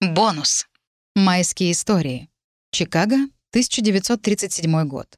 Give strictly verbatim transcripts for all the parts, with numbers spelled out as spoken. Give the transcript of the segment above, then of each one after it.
Бонус. Майские истории. Чикаго, тысяча девятьсот тридцать седьмой год.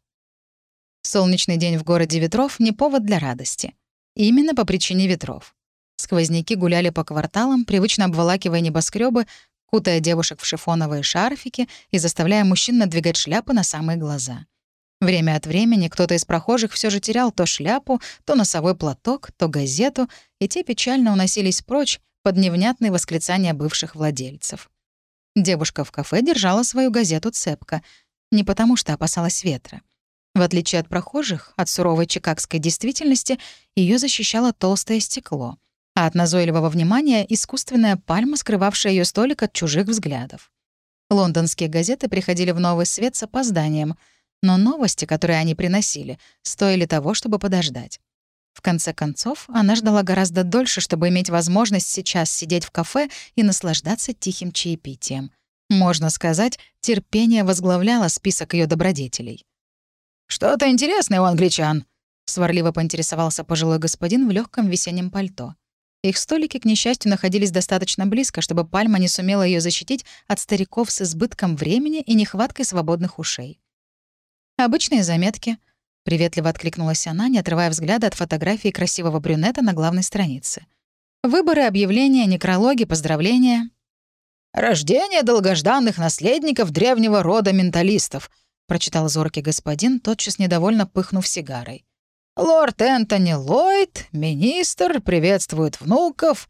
Солнечный день в городе ветров — не повод для радости. Именно по причине ветров. Сквозняки гуляли по кварталам, привычно обволакивая небоскребы, кутая девушек в шифоновые шарфики и заставляя мужчин надвигать шляпы на самые глаза. Время от времени кто-то из прохожих все же терял то шляпу, то носовой платок, то газету, и те печально уносились прочь под невнятные восклицания бывших владельцев. Девушка в кафе держала свою газету цепко, не потому что опасалась ветра. В отличие от прохожих, от суровой чикагской действительности, ее защищало толстое стекло, а от назойливого внимания — искусственная пальма, скрывавшая ее столик от чужих взглядов. Лондонские газеты приходили в новый свет с опозданием, но новости, которые они приносили, стоили того, чтобы подождать. В конце концов, она ждала гораздо дольше, чтобы иметь возможность сейчас сидеть в кафе и наслаждаться тихим чаепитием. Можно сказать, терпение возглавляло список ее добродетелей. «Что-то интересное у англичан», — сварливо поинтересовался пожилой господин в легком весеннем пальто. Их столики, к несчастью, находились достаточно близко, чтобы пальма не сумела ее защитить от стариков с избытком времени и нехваткой свободных ушей. «Обычные заметки», — приветливо откликнулась она, не отрывая взгляда от фотографии красивого брюнета на главной странице. «Выборы, объявления, некрологи, поздравления». «Рождение долгожданных наследников древнего рода менталистов», — прочитал зоркий господин, тотчас недовольно пыхнув сигарой. «Лорд Энтони Ллойд, министр, приветствует внуков.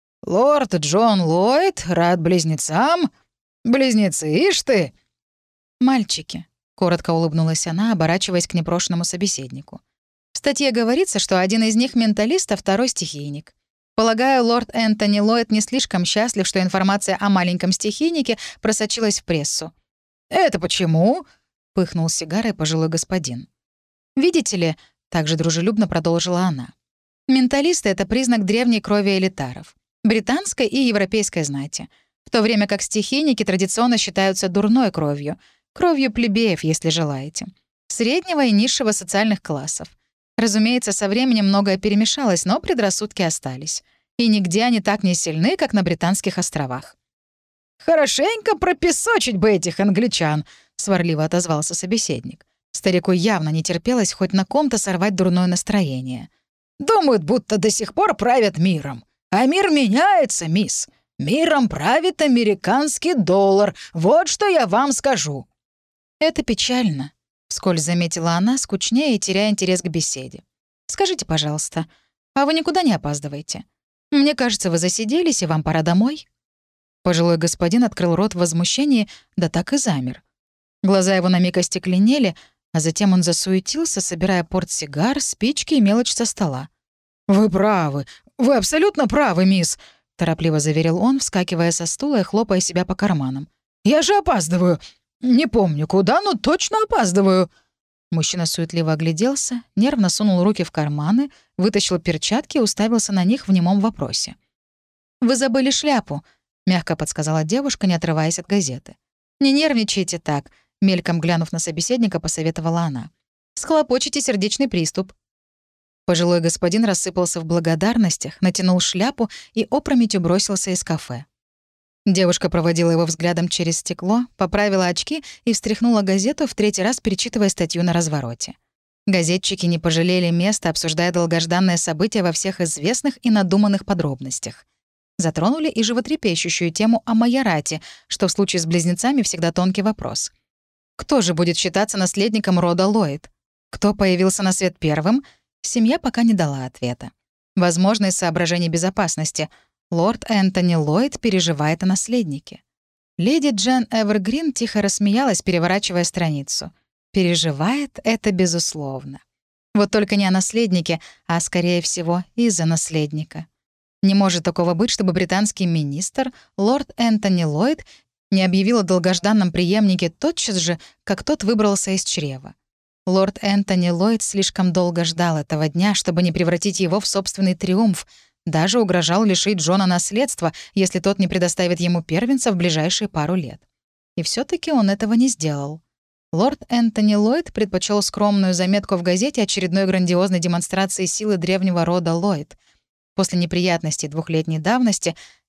Лорд Джон Ллойд, рад близнецам. Близнецы, ишь ты!» «Мальчики», — коротко улыбнулась она, оборачиваясь к непрошенному собеседнику. «В статье говорится, что один из них — менталист, а второй — стихийник. Полагаю, лорд Энтони Ллойд не слишком счастлив, что информация о маленьком стихийнике просочилась в прессу». «Это почему?» — пыхнул сигарой пожилой господин. «Видите ли», — также дружелюбно продолжила она, «менталисты — это признак древней крови элитаров, британской и европейской знати, в то время как стихийники традиционно считаются дурной кровью, кровью плебеев, если желаете, среднего и низшего социальных классов. Разумеется, со временем многое перемешалось, но предрассудки остались. И нигде они так не сильны, как на Британских островах». «Хорошенько пропесочить бы этих англичан», — сварливо отозвался собеседник. Старику явно не терпелось хоть на ком-то сорвать дурное настроение. «Думают, будто до сих пор правят миром. А мир меняется, мисс. Миром правит американский доллар. Вот что я вам скажу». «Это печально», — вскользь заметила она, скучнее и теряя интерес к беседе. «Скажите, пожалуйста, а вы никуда не опаздываете? Мне кажется, вы засиделись, и вам пора домой». Пожилой господин открыл рот в возмущении, да так и замер. Глаза его на миг остекленели, а затем он засуетился, собирая портсигар, спички и мелочь со стола. «Вы правы, вы абсолютно правы, мисс», — торопливо заверил он, вскакивая со стула и хлопая себя по карманам. «Я же опаздываю. Не помню куда, но точно опаздываю». Мужчина суетливо огляделся, нервно сунул руки в карманы, вытащил перчатки и уставился на них в немом вопросе. «Вы забыли шляпу», — мягко подсказала девушка, не отрываясь от газеты. «Не нервничайте так», — мельком глянув на собеседника, посоветовала она. «Схлопочете сердечный приступ». Пожилой господин рассыпался в благодарностях, натянул шляпу и опрометью бросился из кафе. Девушка проводила его взглядом через стекло, поправила очки и встряхнула газету, в третий раз перечитывая статью на развороте. Газетчики не пожалели места, обсуждая долгожданное событие во всех известных и надуманных подробностях. Затронули и животрепещущую тему о майорате, что в случае с близнецами всегда тонкий вопрос. Кто же будет считаться наследником рода Ллойд? Кто появился на свет первым? Семья пока не дала ответа. Возможно, из соображений безопасности. Лорд Энтони Ллойд переживает о наследнике. Леди Джен Эвергрин тихо рассмеялась, переворачивая страницу. Переживает это безусловно. Вот только не о наследнике, а, скорее всего, из-за наследника. Не может такого быть, чтобы британский министр, лорд Энтони Ллойд, не объявил о долгожданном преемнике тотчас же, как тот выбрался из чрева. Лорд Энтони Ллойд слишком долго ждал этого дня, чтобы не превратить его в собственный триумф, даже угрожал лишить Джона наследства, если тот не предоставит ему первенца в ближайшие пару лет. И все таки он этого не сделал. Лорд Энтони Ллойд предпочел скромную заметку в газете очередной грандиозной демонстрации силы древнего рода Ллойд. После неприятностей двухлетней давности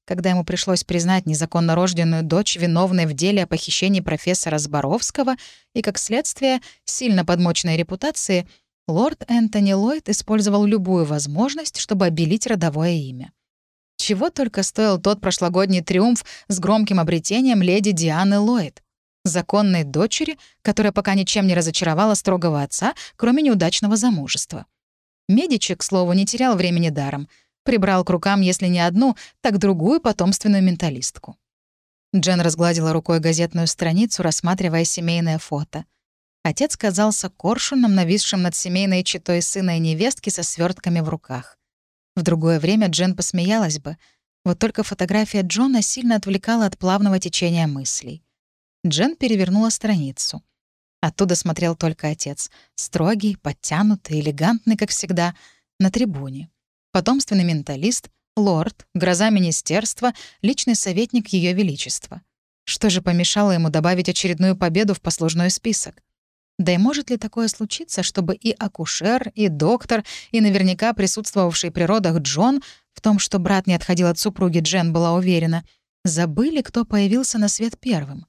когда ему пришлось признать незаконно рожденную дочь виновной в деле о похищении профессора Зборовского и, как следствие, сильно подмоченной репутации, лорд Энтони Ллойд использовал любую возможность, чтобы обелить родовое имя. Чего только стоил тот прошлогодний триумф с громким обретением леди Дианы Ллойд, законной дочери, которая пока ничем не разочаровала строгого отца, кроме неудачного замужества. Медичи, к слову, не терял времени даром. Прибрал к рукам, если не одну, так другую потомственную менталистку. Джен разгладила рукой газетную страницу, рассматривая семейное фото. Отец казался коршуном, нависшим над семейной четой сына и невестки со свертками в руках. В другое время Джен посмеялась бы. Вот только фотография Джона сильно отвлекала от плавного течения мыслей. Джен перевернула страницу. Оттуда смотрел только отец. Строгий, подтянутый, элегантный, как всегда, на трибуне. Потомственный менталист, лорд, гроза министерства, личный советник Ее Величества. Что же помешало ему добавить очередную победу в послужной список? Да и может ли такое случиться, чтобы и акушер, и доктор, и наверняка присутствовавший при родах Джон, в том, что брат не отходил от супруги, Джен была уверена, забыли, кто появился на свет первым?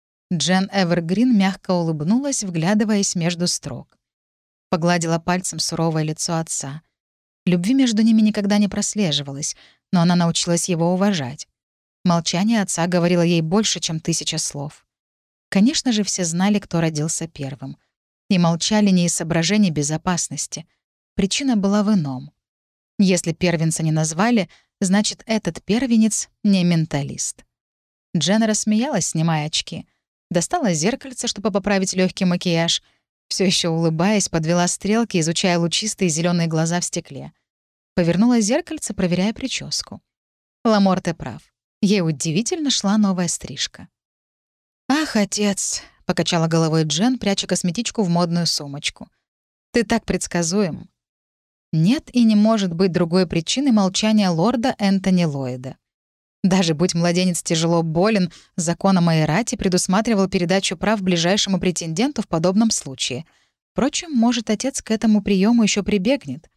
Джен Эвергрин мягко улыбнулась, вглядываясь между строк. Погладила пальцем суровое лицо отца. Любви между ними никогда не прослеживалось, но она научилась его уважать. Молчание отца говорило ей больше, чем тысяча слов. Конечно же, все знали, кто родился первым. И молчали не из соображений безопасности. Причина была в ином. Если первенца не назвали, значит, этот первенец не менталист. Джен рассмеялась, снимая очки. Достала зеркальце, чтобы поправить легкий макияж. Все еще улыбаясь, подвела стрелки, изучая лучистые зеленые глаза в стекле. Повернула зеркальце, проверяя прическу. Ламорте прав. Ей удивительно шла новая стрижка. «Ах, отец!» — покачала головой Джен, пряча косметичку в модную сумочку. «Ты так предсказуем». Нет и не может быть другой причины молчания лорда Энтони Ллойда. Даже будь младенец тяжело болен, закон о майорате предусматривал передачу прав ближайшему претенденту в подобном случае. Впрочем, может, отец к этому приему еще прибегнет.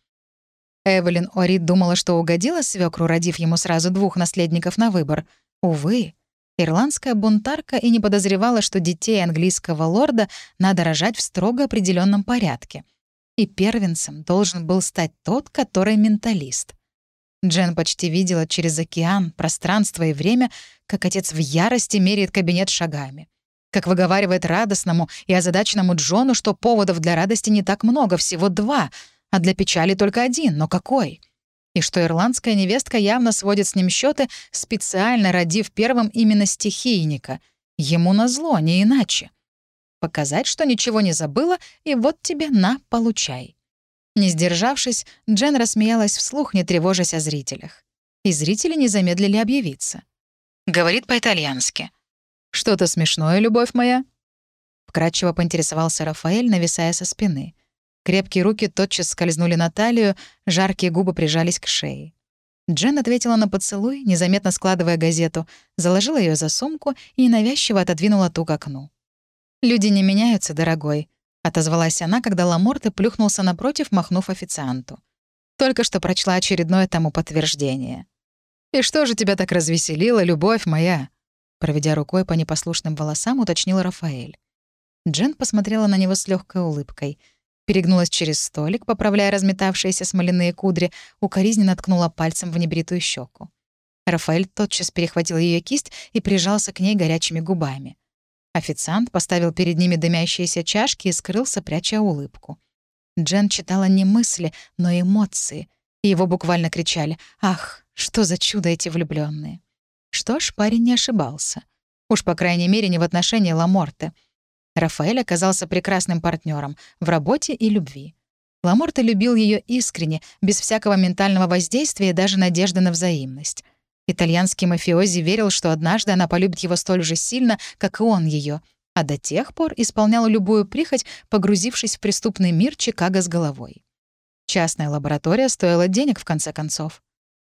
Эвелин Орид думала, что угодила свекру, родив ему сразу двух наследников на выбор. Увы, ирландская бунтарка и не подозревала, что детей английского лорда надо рожать в строго определенном порядке. И первенцем должен был стать тот, который менталист. Джен почти видела через океан, пространство и время, как отец в ярости меряет кабинет шагами. Как выговаривает радостному и озадаченному Джону, что поводов для радости не так много, всего два, а для печали только один, но какой? И что ирландская невестка явно сводит с ним счеты, специально родив первым именно стихийника. Ему назло, не иначе. Показать, что ничего не забыла, и вот тебе на, получай. Не сдержавшись, Джен рассмеялась вслух, не тревожась о зрителях. И зрители не замедлили объявиться. Говорит по-итальянски. «Что-то смешное, любовь моя?» Вкратчиво поинтересовался Рафаэль, нависая со спины. Крепкие руки тотчас скользнули на талию, жаркие губы прижались к шее. Джен ответила на поцелуй, незаметно складывая газету, заложила ее за сумку и ненавязчиво отодвинула ту к окну. «Люди не меняются, дорогой», — отозвалась она, когда Ламорте плюхнулся напротив, махнув официанту. Только что прочла очередное тому подтверждение. «И что же тебя так развеселило, любовь моя?» Проведя рукой по непослушным волосам, уточнил Рафаэль. Джен посмотрела на него с легкой улыбкой. Перегнулась через столик, поправляя разметавшиеся смоляные кудри, укоризненно ткнула пальцем в небритую щеку. Рафаэль тотчас перехватил ее кисть и прижался к ней горячими губами. Официант поставил перед ними дымящиеся чашки и скрылся, пряча улыбку. Джен читала не мысли, но эмоции. И его буквально кричали: «Ах, что за чудо эти влюбленные!» Что ж, парень не ошибался. Уж, по крайней мере, не в отношении Ламорте. Рафаэль оказался прекрасным партнером в работе и любви. Ламорте любил ее искренне, без всякого ментального воздействия и даже надежды на взаимность. Итальянский мафиози верил, что однажды она полюбит его столь же сильно, как и он ее, а до тех пор исполнял любую прихоть, погрузившись в преступный мир Чикаго с головой. Частная лаборатория стоила денег, в конце концов.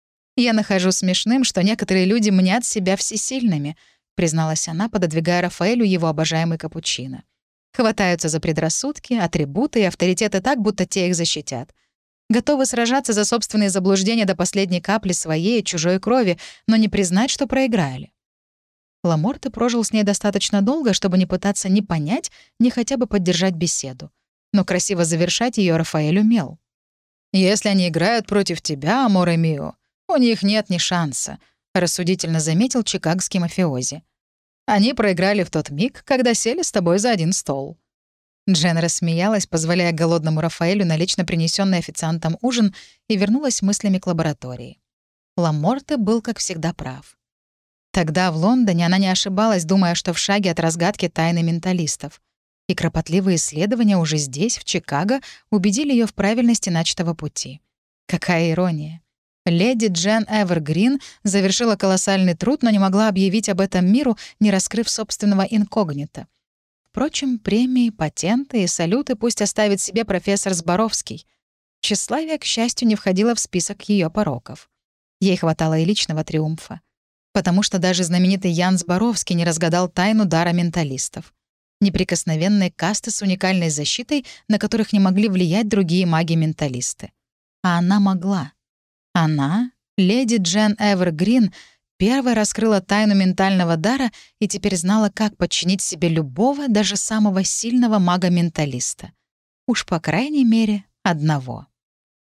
«Я нахожу смешным, что некоторые люди мнят себя всесильными», — призналась она, пододвигая Рафаэлю его обожаемый капучино. «Хватаются за предрассудки, атрибуты и авторитеты так, будто те их защитят. Готовы сражаться за собственные заблуждения до последней капли своей и чужой крови, но не признать, что проиграли. Ламорте прожил с ней достаточно долго, чтобы не пытаться ни понять, ни хотя бы поддержать беседу. Но красиво завершать ее Рафаэль умел. «Если они играют против тебя, аморе мио, у них нет ни шанса», — рассудительно заметил чикагский мафиози. «Они проиграли в тот миг, когда сели с тобой за один стол». Джен рассмеялась, позволяя голодному Рафаэлю налично принесенный официантом ужин, и вернулась мыслями к лаборатории. Ламорте был, как всегда, прав. Тогда в Лондоне она не ошибалась, думая, что в шаге от разгадки тайны менталистов. И кропотливые исследования уже здесь, в Чикаго, убедили ее в правильности начатого пути. Какая ирония. Леди Джен Эвергрин завершила колоссальный труд, но не могла объявить об этом миру, не раскрыв собственного инкогнито. Впрочем, премии, патенты и салюты пусть оставит себе профессор Зборовский. Тщеславие, к счастью, не входило в список ее пороков. Ей хватало и личного триумфа. Потому что даже знаменитый Ян Зборовский не разгадал тайну дара менталистов. Неприкосновенные касты с уникальной защитой, на которых не могли влиять другие маги-менталисты. А она могла. Она, леди Джен Эвергрин, первая раскрыла тайну ментального дара и теперь знала, как подчинить себе любого, даже самого сильного мага-менталиста. Уж по крайней мере, одного.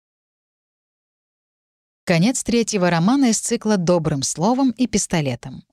Конец третьего романа из цикла «Добрым словом и пистолетом».